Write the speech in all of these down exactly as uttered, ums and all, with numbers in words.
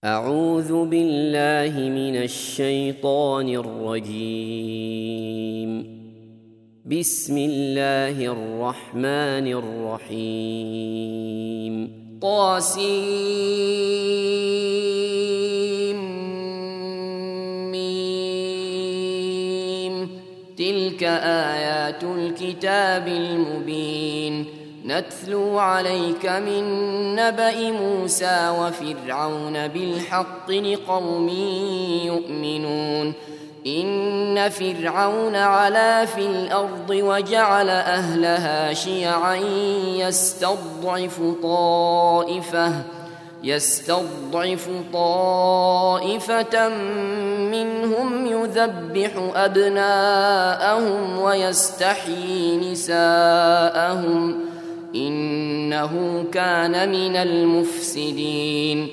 أعوذ بالله من الشيطان الرجيم. بسم الله الرحمن الرحيم. طاسيم ميم. تلك آيات الكتاب المبين. نتلو عليك من نبأ موسى وفرعون بالحق لقوم يؤمنون. إن فرعون علا في الأرض وجعل أهلها شيعا يستضعف طائفة يستضعف طائفة منهم يذبح أبناءهم ويستحيي نساءهم إنه كان من المفسدين.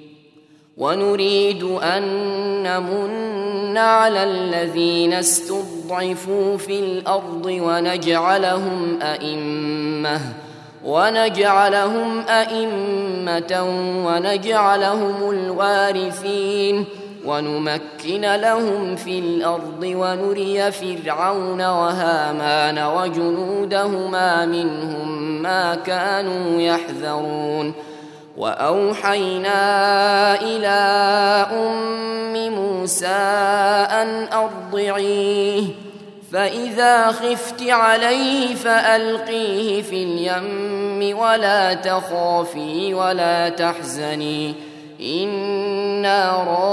ونريد أن نمن على الذين استضعفوا في الأرض ونجعلهم أئمة ونجعلهم أئمة ونجعلهم الوارثين ونمكن لهم في الأرض ونري فرعون وهامان وجنودهما منهم ما كانوا يحذرون. وأوحينا إلى أم موسى أن أرضعيه فإذا خفت عليه فألقيه في اليم ولا تخافي ولا تحزني إنا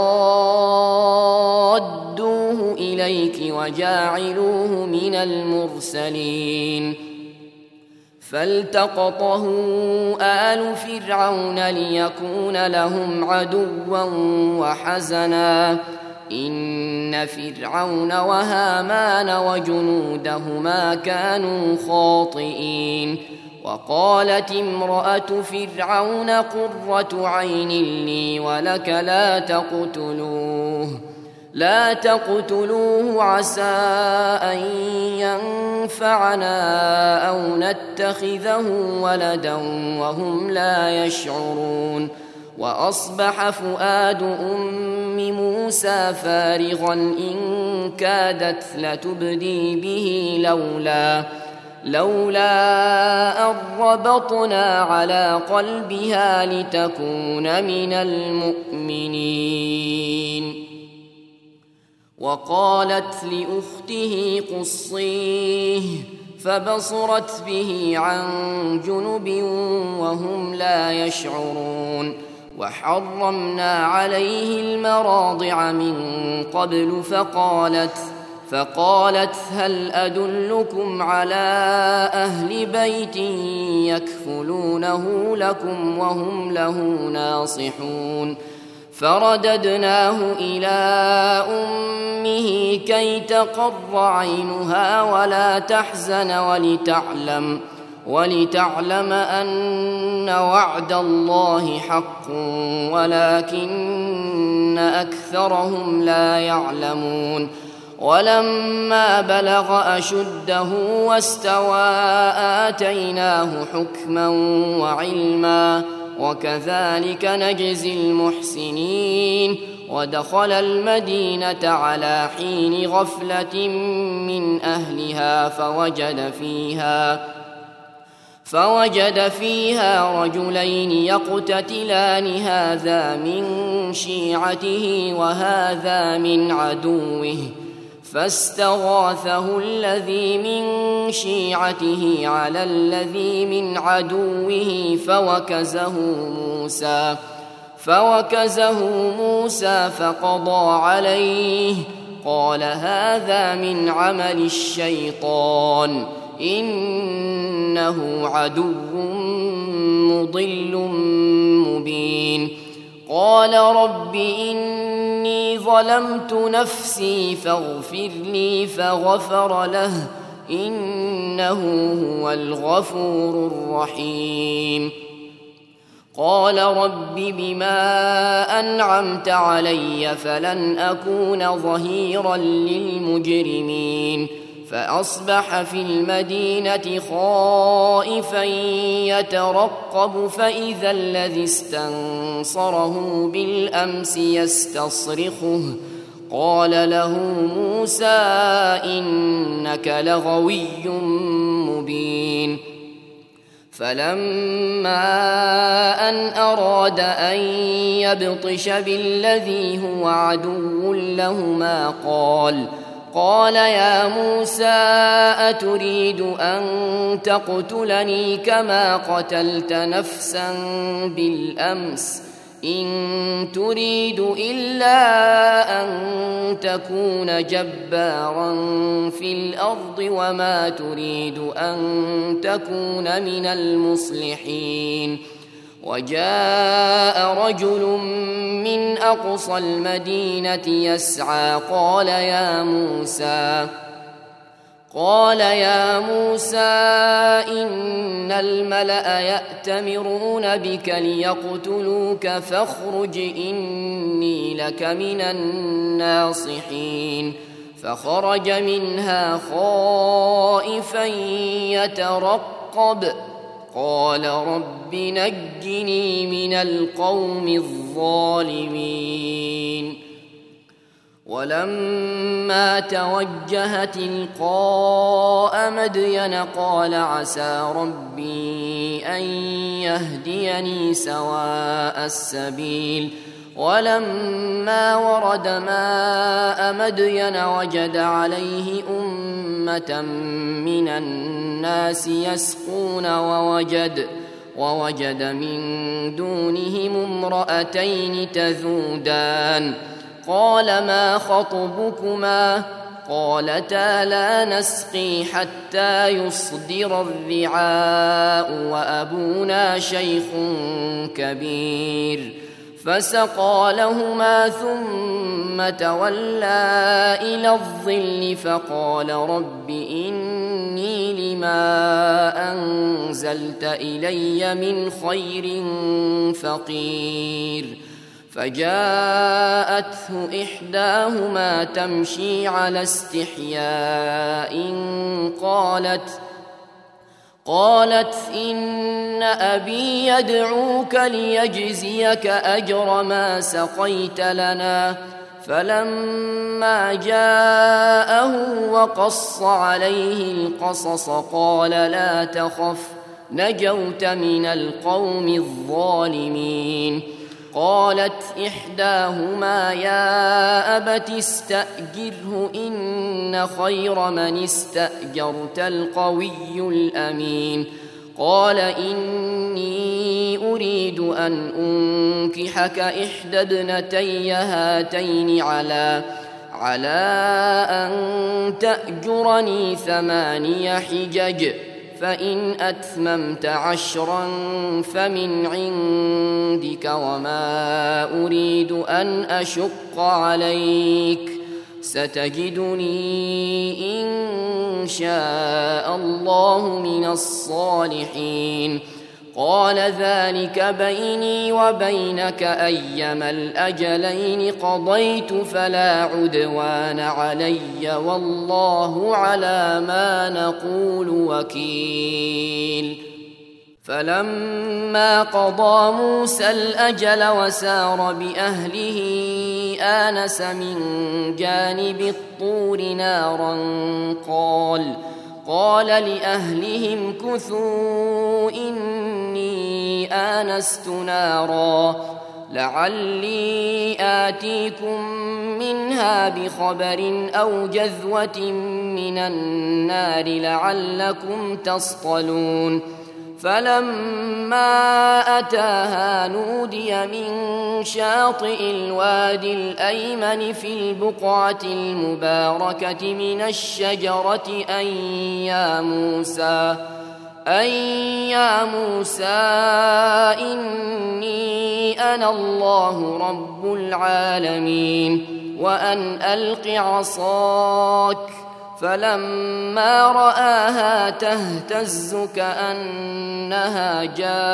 رادوه إليك وجاعلوه من المرسلين. فالتقطه آل فرعون ليكون لهم عدوا وحزنا إن فرعون وهامان وجنودهما كانوا خاطئين. وقالت امرأة فرعون قرة عين لي ولك لا تقتلوه لا تقتلوه عسى أن ينفعنا أو نتخذه ولدا وهم لا يشعرون. وأصبح فؤاد أم موسى فارغا إن كادت لتبدي به لولا لولا أن ربطنا على قلبها لتكون من المؤمنين. وقالت لأخته قصيه فبصرت به عن جنب وهم لا يشعرون. وحرمنا عليه المراضع من قبل فقالت فقالت هل أدلكم على أهل بيت يكفلونه لكم وهم له ناصحون. فرددناه إلى أمه كي تقر عينها ولا تحزن ولتعلم ولتعلم أن وعد الله حق ولكن أكثرهم لا يعلمون. ولما بلغ أشده واستوى آتيناه حكما وعلما وكذلك نجزي المحسنين. ودخل المدينة على حين غفلة من أهلها فوجد فيها فوجد فيها رجلين يقتتلان هذا من شيعته وهذا من عدوه فاستغاثه الذي من شيعته على الذي من عدوه فوكزه موسى فوكزه موسى فقضى عليه. قال هذا من عمل الشيطان إنه عدو مضل مبين. قال رب إني ظلمت نفسي فاغفر لي فغفر له إنه هو الغفور الرحيم. قال رب بما أنعمت علي فلن أكون ظهيرا للمجرمين. فأصبح في المدينة خائفا يترقب فإذا الذي استنصره بالأمس يستصرخه قال له موسى إنك لغوي مبين. فلما أن أراد أن يبطش بالذي هو عدو لهما قال قال يا موسى أتريد أن تقتلني كما قتلت نفسا بالأمس إن تريد إلا أن تكون جبارا في الأرض وما تريد أن تكون من المصلحين. وجاء رجل من أقصى المدينة يسعى قال يا موسى قال يا موسى إن الملأ يأتمرون بك ليقتلوك فاخرج إني لك من الناصحين. فخرج منها خائفا يترقب قال رب نجني من القوم الظالمين. ولما توجه تلقاء مدين قال عسى ربي أن يهديني سواء السبيل. ولما ورد ماء مدين وجد عليه أمة من الناس يسقون ووجد ووجد من دونهم امرأتين تذودان قال ما خطبكما قالتا لا نسقي حتى يصدر الرعاء وأبونا شيخ كبير. فسقى لهما ثم تولى إلى الظل فقال رب إني لما أنزلت إلي من خير فقير. فجاءته إحداهما تمشي على استحياء قالت قالت إن أبي يدعوك ليجزيك أجر ما سقيت لنا. فلما جاءه وقص عليه القصص قال لا تخف نجوت من القوم الظالمين. قالت إحداهما يا أبت استأجره إن خير من استأجرت القوي الأمين. قال إني أريد أن أنكحك إحدى ابنتي هاتين على على أن تأجرني ثماني حجج فإن أتممت عشرا فمن عندك وما أريد أن أشق عليك ستجدني إن شاء الله من الصالحين. قال ذلك بيني وبينك أيما الأجلين قضيت فلا عدوان علي والله على ما نقول وكيل. فلما قضى موسى الأجل وسار بأهله آنس من جانب الطور نارا قال قال لأهلهم كثوا إني آنست نارا لعلي آتيكم منها بخبر أو جذوة من النار لعلكم تصطلون. فلما أتاها نودي من شاطئ الوادي الأيمن في البقعة المباركة من الشجرة أن يا موسى أن يا موسى إني أنا الله رب العالمين وأن ألق عصاك. فلما رآها تهتز كأنها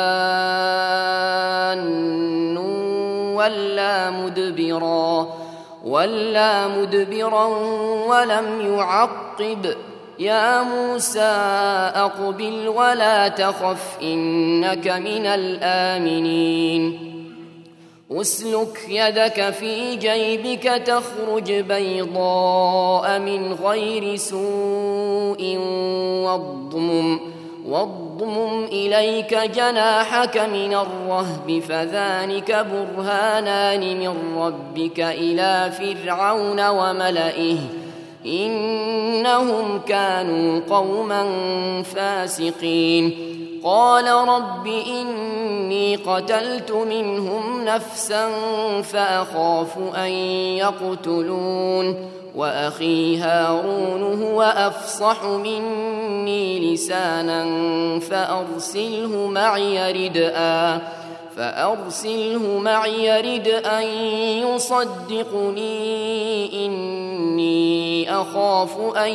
جان ولا مدبرا ولا مدبرا ولم يعقب يا موسى أقبل ولا تخف إنك من الآمنين أسلك يدك في جيبك تخرج بيضاء من غير سوء واضمم واضمم إليك جناحك من الرهب فذلك برهانان من ربك إلى فرعون وملئه إنهم كانوا قوما فاسقين قال رب إني قتلت منهم نفسا فأخاف أن يقتلون وأخي هارون هو أفصح مني لسانا فأرسله معي ردءا فأرسله معي رد أن يصدقني إني أخاف أن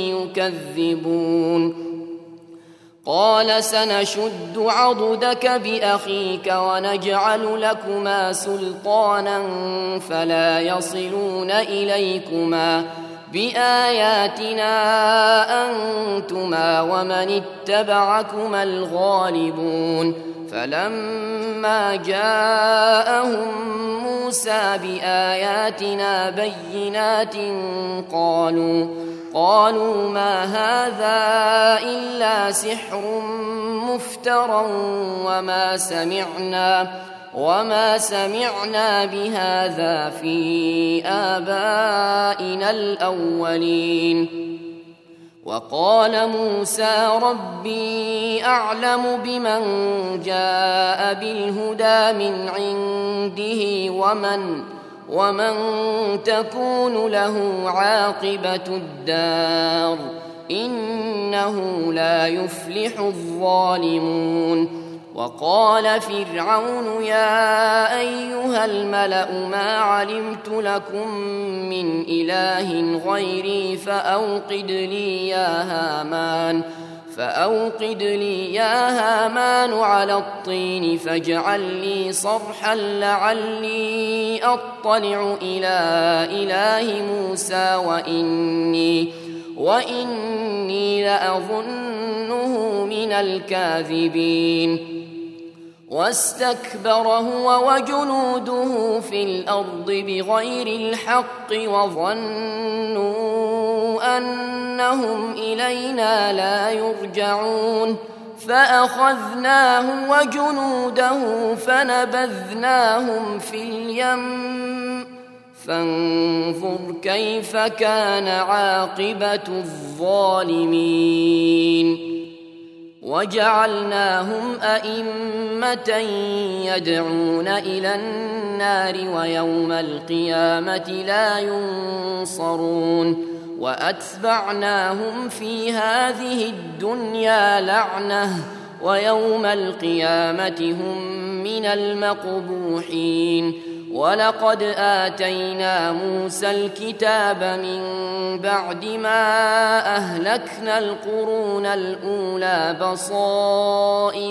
يكذبون قال سنشد عضدك بأخيك ونجعل لكما سلطانا فلا يصلون إليكما بآياتنا أنتما ومن اتبعكما الغالبون فلما جاءهم موسى بآياتنا بينات قالوا قالوا ما هذا إلا سحر مفترى وما سمعنا وما سمعنا بهذا في آبائنا الأولين وقال موسى ربي أعلم بمن جاء بالهدى من عنده ومن ومن تكون له عاقبة الدار إنه لا يفلح الظالمون وقال فرعون يا أيها الملأ ما علمت لكم من إله غيري فأوقد لي يا هامان فأوقد لي يا هامان على الطين فاجعل لي صرحا لعلي أطلع إلى إله موسى وإني وإني لأظنه من الكاذبين واستكبر هو وجنوده في الأرض بغير الحق وظنوا أنهم إلينا لا يرجعون فأخذناه وجنوده فنبذناهم في اليم فانظر كيف كان عاقبة الظالمين وجعلناهم أئمة يدعون إلى النار ويوم القيامة لا ينصرون وأتبعناهم في هذه الدنيا لعنة ويوم القيامة هم من المقبوحين ولقد آتينا موسى الكتاب من بعد ما أهلكنا القرون الأولى بصائر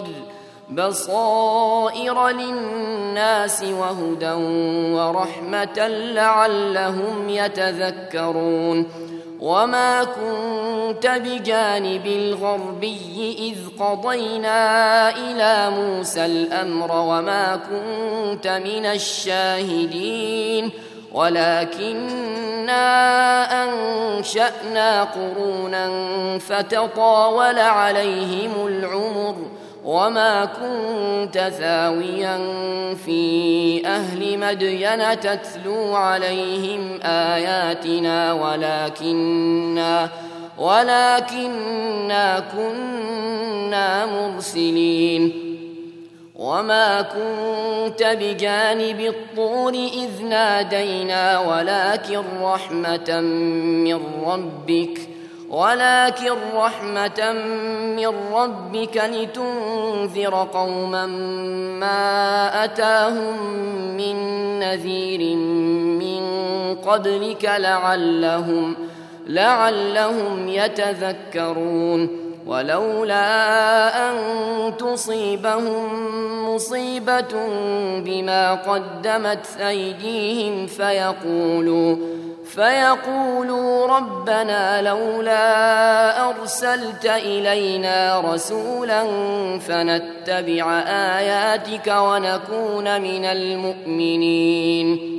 بصائر للناس وهدى ورحمة لعلهم يتذكرون وما كنت بجانب الغربي إذ قضينا إلى موسى الأمر وما كنت من الشاهدين ولكننا أنشأنا قرونا فتطاول عليهم العمر وما كنت ثاويا في أهل مدين تتلو عليهم آياتنا ولكننا ولكننا كنا مرسلين وما كنت بجانب الطور إذ نادينا ولكن رحمة من ربك ولكن رحمة من ربك لتنذر قوما ما أتاهم من نذير من قبلك لعلهم لعلهم يتذكرون ولولا أن تصيبهم مصيبة بما قدمت أيديهم فيقولوا فيقولوا ربنا لولا أرسلت إلينا رسولا فنتبع آياتك ونكون من المؤمنين.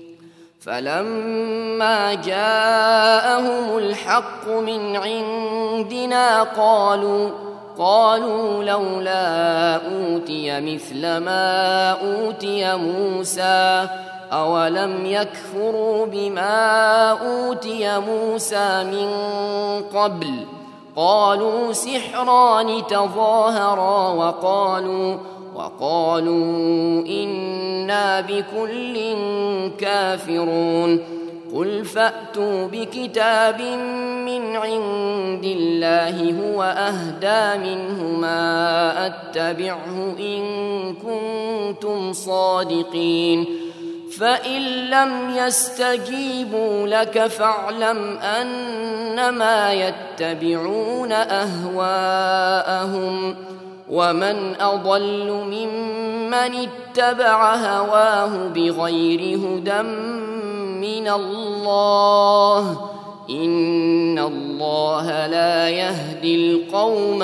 فلما جاءهم الحق من عندنا قالوا قالوا لولا أوتي مثل ما أوتي موسى أولم يكفروا بما أوتي موسى من قبل قالوا سحران تظاهرا وقالوا وقالوا إنا بكل كافرون. قل فأتوا بكتاب من عند الله هو أهدى منهما أتبعه إن كنتم صادقين. فإن لم يستجيبوا لك فاعلم أنما يتبعون أهواءهم ومن أضل ممن اتبع هواه بغير هدى من الله إن الله لا يهدي القوم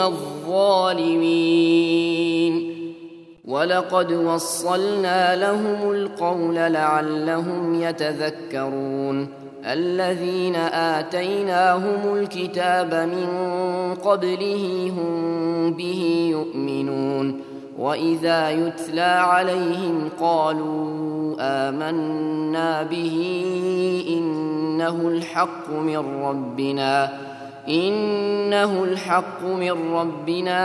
الظالمين. ولقد وصلنا لهم القول لعلهم يتذكرون. الذين آتيناهم الكتاب من قبله هم به يؤمنون وإذا يتلى عليهم قالوا آمنا به إنه الحق من ربنا إنه الحق من ربنا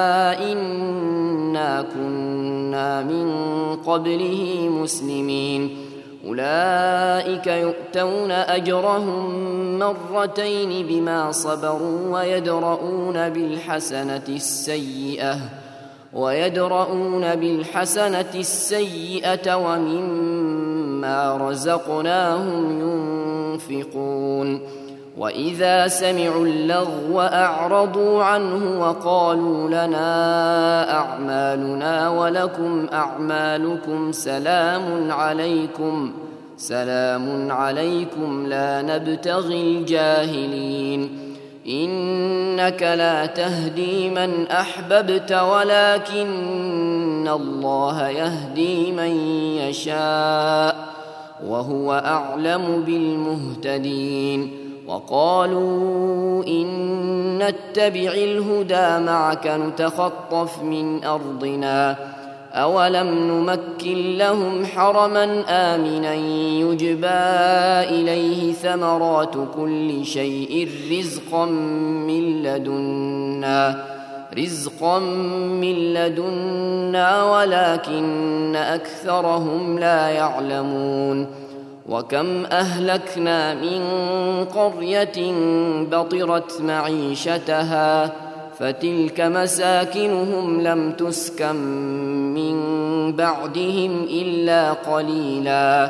إنا كنا من قبله مسلمين. أولئك يؤتون أجرهم مرتين بما صبروا ويدرؤون بالحسنة السيئة ويدرؤون بالحسنة السيئة ومما رزقناهم ينفقون. وإذا سمعوا اللغو أعرضوا عنه وقالوا لنا أعمالنا ولكم أعمالكم سلام عليكم سلام عليكم لا نبتغي الجاهلين. إنك لا تهدي من أحببت ولكن الله يهدي من يشاء وهو أعلم بالمهتدين. وقالوا إن نتبع الهدى معك نتخطف من أرضنا أولم نمكن لهم حرما آمنا يجبى إليه ثمرات كل شيء رزقا من لدنا رزقا من لدنا ولكن أكثرهم لا يعلمون. وكم أهلكنا من قرية بطرت معيشتها فتلك مساكنهم لم تسكن من بعدهم إلا قليلا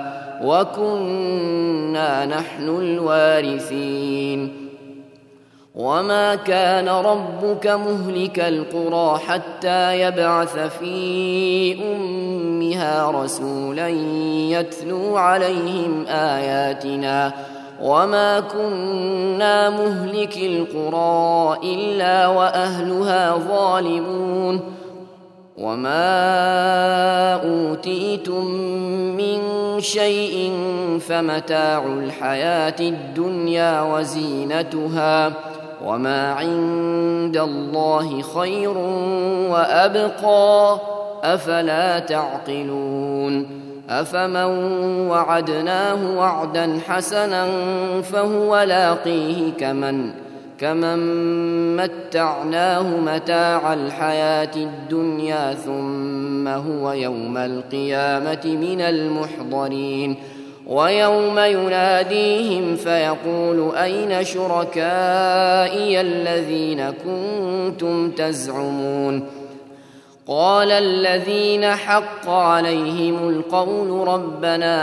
وكنا نحن الوارثين. وما كان ربك مهلك القرى حتى يبعث في أمها رسولا يتلو عليهم آياتنا وما كنا مهلك القرى إلا وأهلها ظالمون. وما أوتيتم من شيء فمتاع الحياة الدنيا وزينتها وما عند الله خير وأبقى أفلا تعقلون. أفمن وعدناه وعدا حسنا فهو لاقيه كمن كمن متعناه متاع الحياة الدنيا ثم هو يوم القيامة من المحضرين. ويوم يناديهم فيقول أين شركائي الذين كنتم تزعمون قال الذين حق عليهم القول ربنا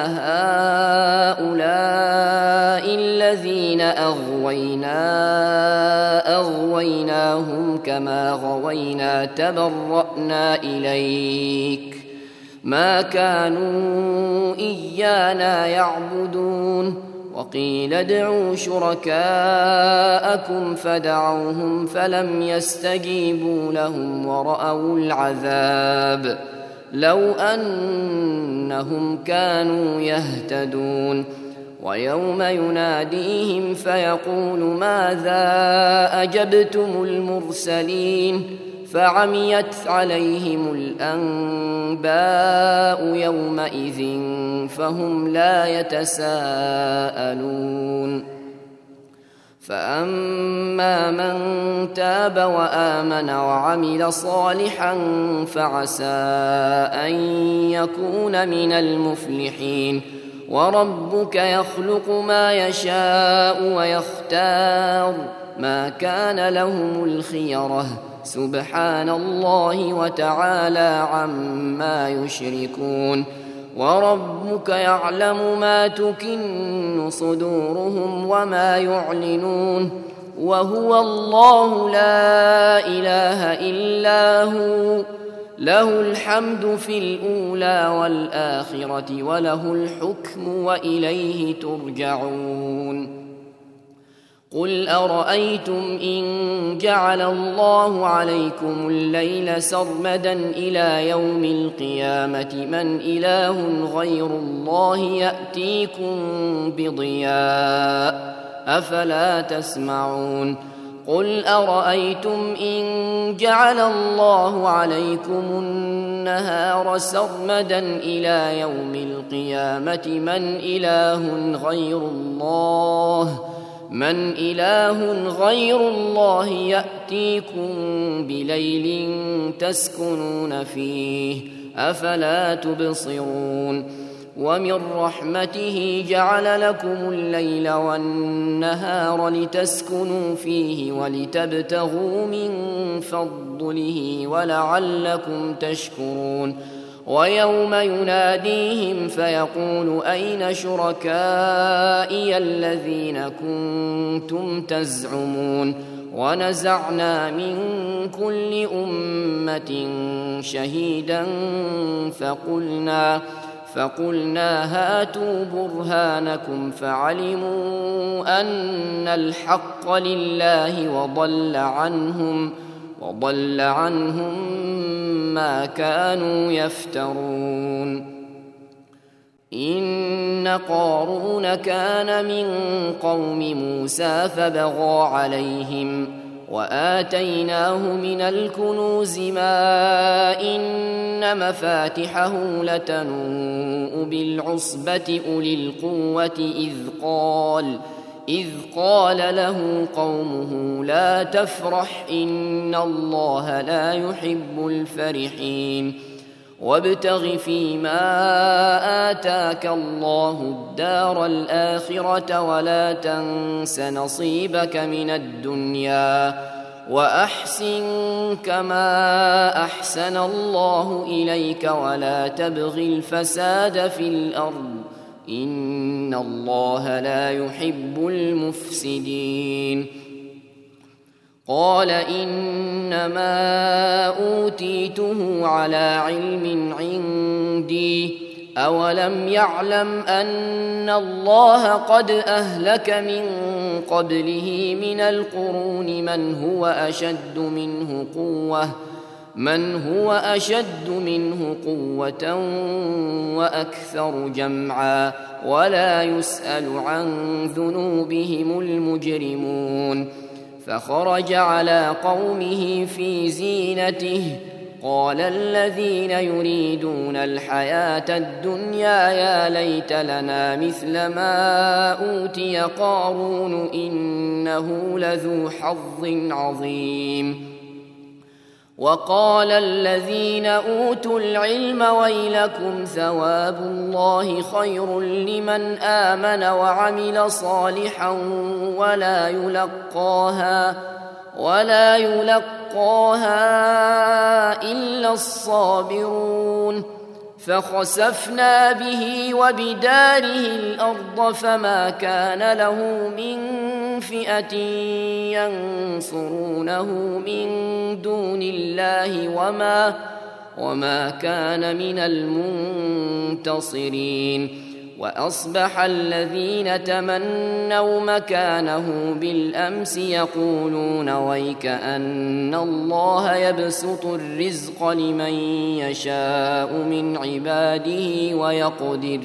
هؤلاء الذين أغوينا أغويناهم كما غوينا تبرأنا إليك ما كانوا إيانا يعبدون وقيل ادعوا شركاءكم فدعوهم فلم يستجيبوا لهم ورأوا العذاب لو أنهم كانوا يهتدون ويوم يناديهم فيقول ماذا أجبتم المرسلين فعميت عليهم الأنباء يومئذ فهم لا يتساءلون فأما من تاب وآمن وعمل صالحا فعسى أن يكون من المفلحين وربك يخلق ما يشاء ويختار ما كان لهم الخيرة سبحان الله وتعالى عما يشركون وربك يعلم ما تكن صدورهم وما يعلنون وهو الله لا إله إلا هو له الحمد في الأولى والآخرة وله الحكم وإليه ترجعون قل أرأيتم إن جعل الله عليكم الليل سرمدا إلى يوم القيامة من إله غير الله يأتيكم بضياء أفلا تسمعون قل أرأيتم إن جعل الله عليكم النهار سرمدا إلى يوم القيامة من إله غير الله من إله غير الله يأتيكم بليل تسكنون فيه أفلا تبصرون ومن رحمته جعل لكم الليل والنهار لتسكنوا فيه ولتبتغوا من فضله ولعلكم تشكرون ويوم يناديهم فيقول أين شركائي الذين كنتم تزعمون ونزعنا من كل أمة شهيدا فقلنا فقلنا هاتوا برهانكم فعلموا أن الحق لله وضل عنهم وضل عنهم ما كانوا يفترون إن قارون كان من قوم موسى فبغى عليهم وآتيناه من الكنوز ما إن مفاتحه لتنوء بالعصبة أولي القوة إذ قال إذ قال له قومه لا تفرح إن الله لا يحب الفرحين وابتغ فيما آتاك الله الدار الآخرة ولا تنس نصيبك من الدنيا وأحسن كما أحسن الله إليك ولا تبغ الفساد في الأرض إن الله لا يحب المفسدين قال إنما أوتيته على علم عندي أولم يعلم أن الله قد أهلك من قبله من القرون من هو أشد منه قوة من هو أشد منه قوة وأكثر جمعا ولا يسأل عن ذنوبهم المجرمون فخرج على قومه في زينته قال الذين يريدون الحياة الدنيا يا ليت لنا مثل ما أوتي قارون إنه لذو حظ عظيم وقال الذين أوتوا العلم ويلكم ثواب الله خير لمن آمن وعمل صالحا ولا يلقاها ولا يلقاها يلقاها إلا الصابرون فخسفنا به وبداره الأرض فما كان له من فئة ينصرونه من دون الله وما, وما كان من المنتصرين. وأصبح الذين تمنوا مكانه بالأمس يقولون ويك أن الله يبسط الرزق لمن يشاء من عباده ويقدر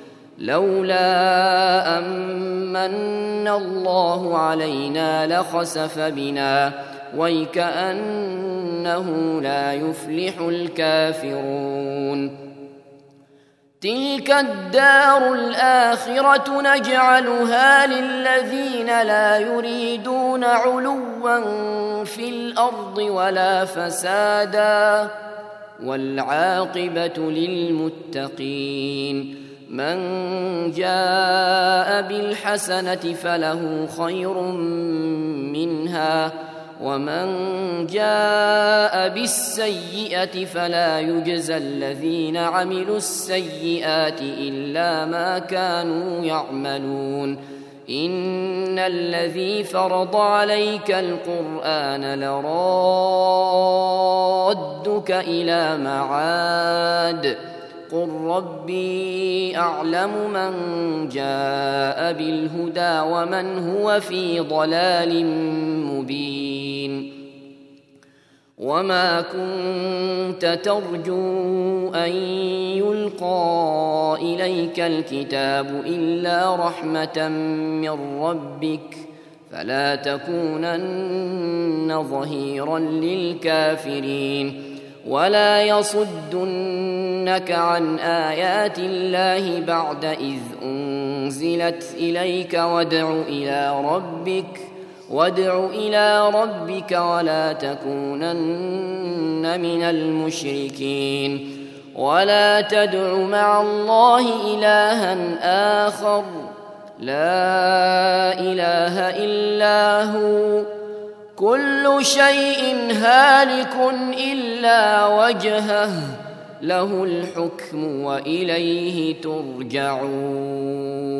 لولا أمن الله علينا لخسف بنا ويك أنه لا يفلح الكافرون. تلك الدار الآخرة نجعلها للذين لا يريدون علوا في الأرض ولا فسادا والعاقبة للمتقين. من جاء بالحسنة فله خير منها ومن جاء بالسيئة فلا يجزى الذين عملوا السيئات إلا ما كانوا يعملون. إن الذي فرض عليك القرآن لرادك إلى معاد قل ربي أعلم من جاء بالهدى ومن هو في ضلال مبين. وما كنت ترجو أن يلقى إليك الكتاب إلا رحمة من ربك فلا تكونن ظهيرا للكافرين. ولا يصدنك عن آيات الله بعد إذ أنزلت إليك وادع إلى ربك وادع إلى ربك ولا تكونن من المشركين. ولا تدع مع الله إلها آخر لا إله إلا هو كل شيء هالك إلا وجهه له الحكم وإليه ترجعون.